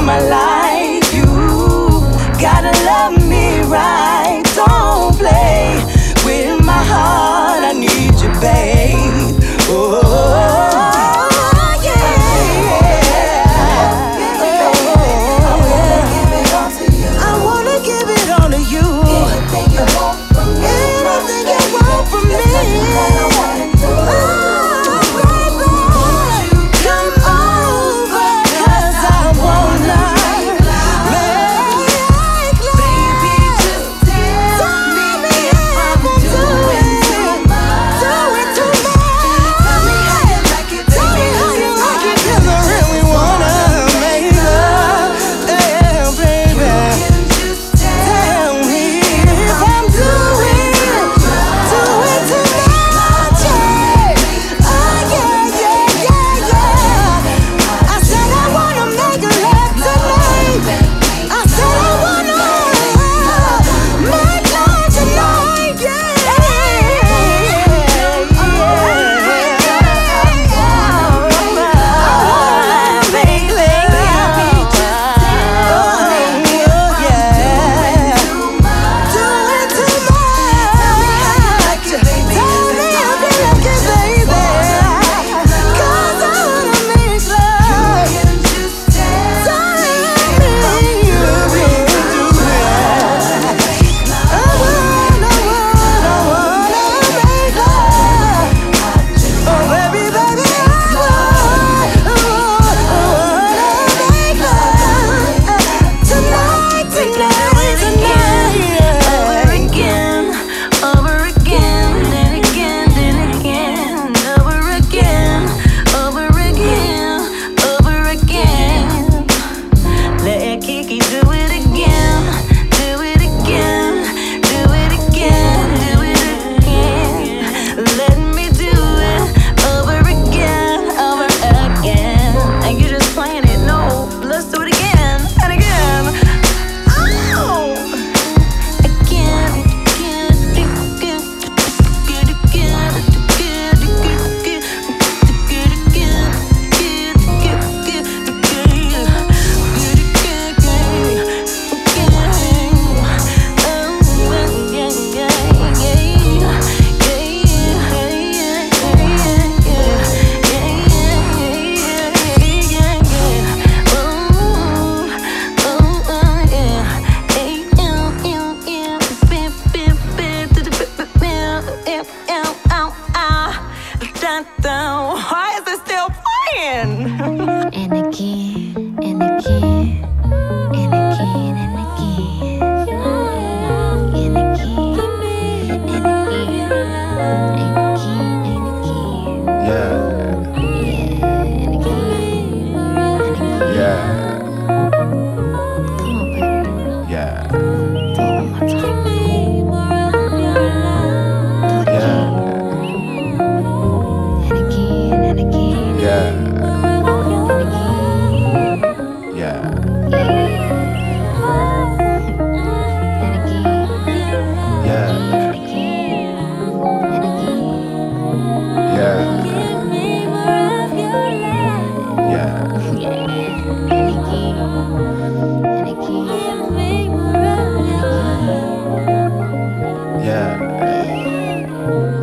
my life. You gotta love me right. Don't play with my heart. I need you, babe. Oh, yeah. I wanna give it all to you. Anything you want from me. Anything you want from me. Why is it still playing? And again, and again, and again, and again, and again, and again, and again. Yeah. And again, and again. Yeah. Come on, baby. Yeah. Do it one more time. Yeah.